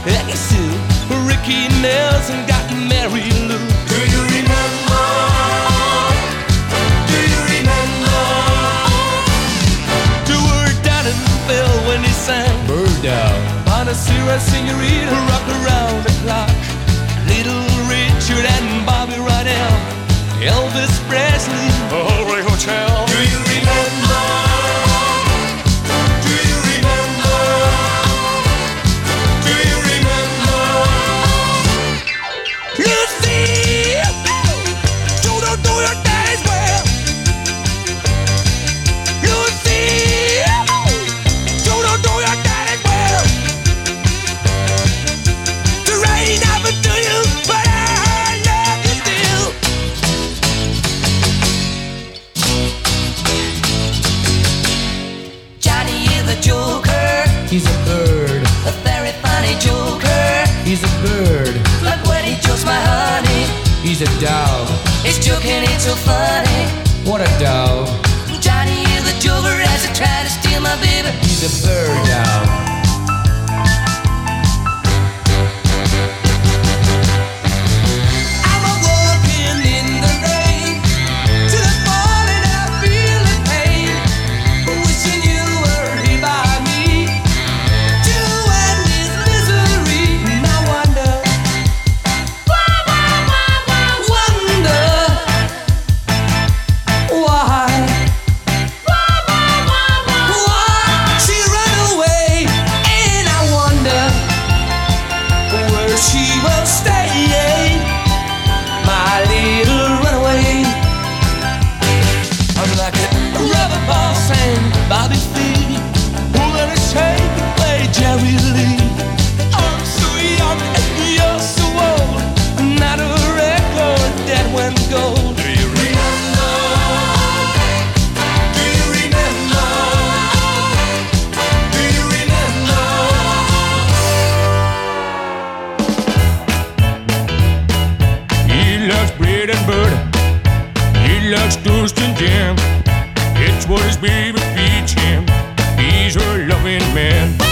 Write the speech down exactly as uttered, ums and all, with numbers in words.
Peggy Sue, Ricky Nelson got Mary Lou. Do you remember? Do you remember? The word down in Phil when he sang Bird Down. Bonacera, Senorita, rock around the clock. Little Richard and Bobby Rydell, Elvis Presley, Hollywood Hotel. Do you remember? Do you remember? Do you remember? Lucy, do not do your days well. Lucy, do not do your days well. The rain never do you, but I love you still. Johnny is a joker. He's a bird. A very funny joker. He's a bird. Look when he jokes my honey. He's a dog. He's joking, it's so funny. What a dog. Johnny is a joker as he tried to steal my baby. He's a bird dog. I'm a walking in the rain till the morning I feel the pain. Wishing you were here by me to end this misery. And I wonder, wonder why, why she ran away. And I wonder where she will stay. My little runaway. I'm like a rubber ball saying Bobby Fee. Who gonna take and play Jerry Lee? I'm so young and you're so old. Not a record that went gold. Do you remember? Do you remember? Do you remember? He loves bread and butter. He loves toast and jam. It's what his baby feeds him. He's her loving man.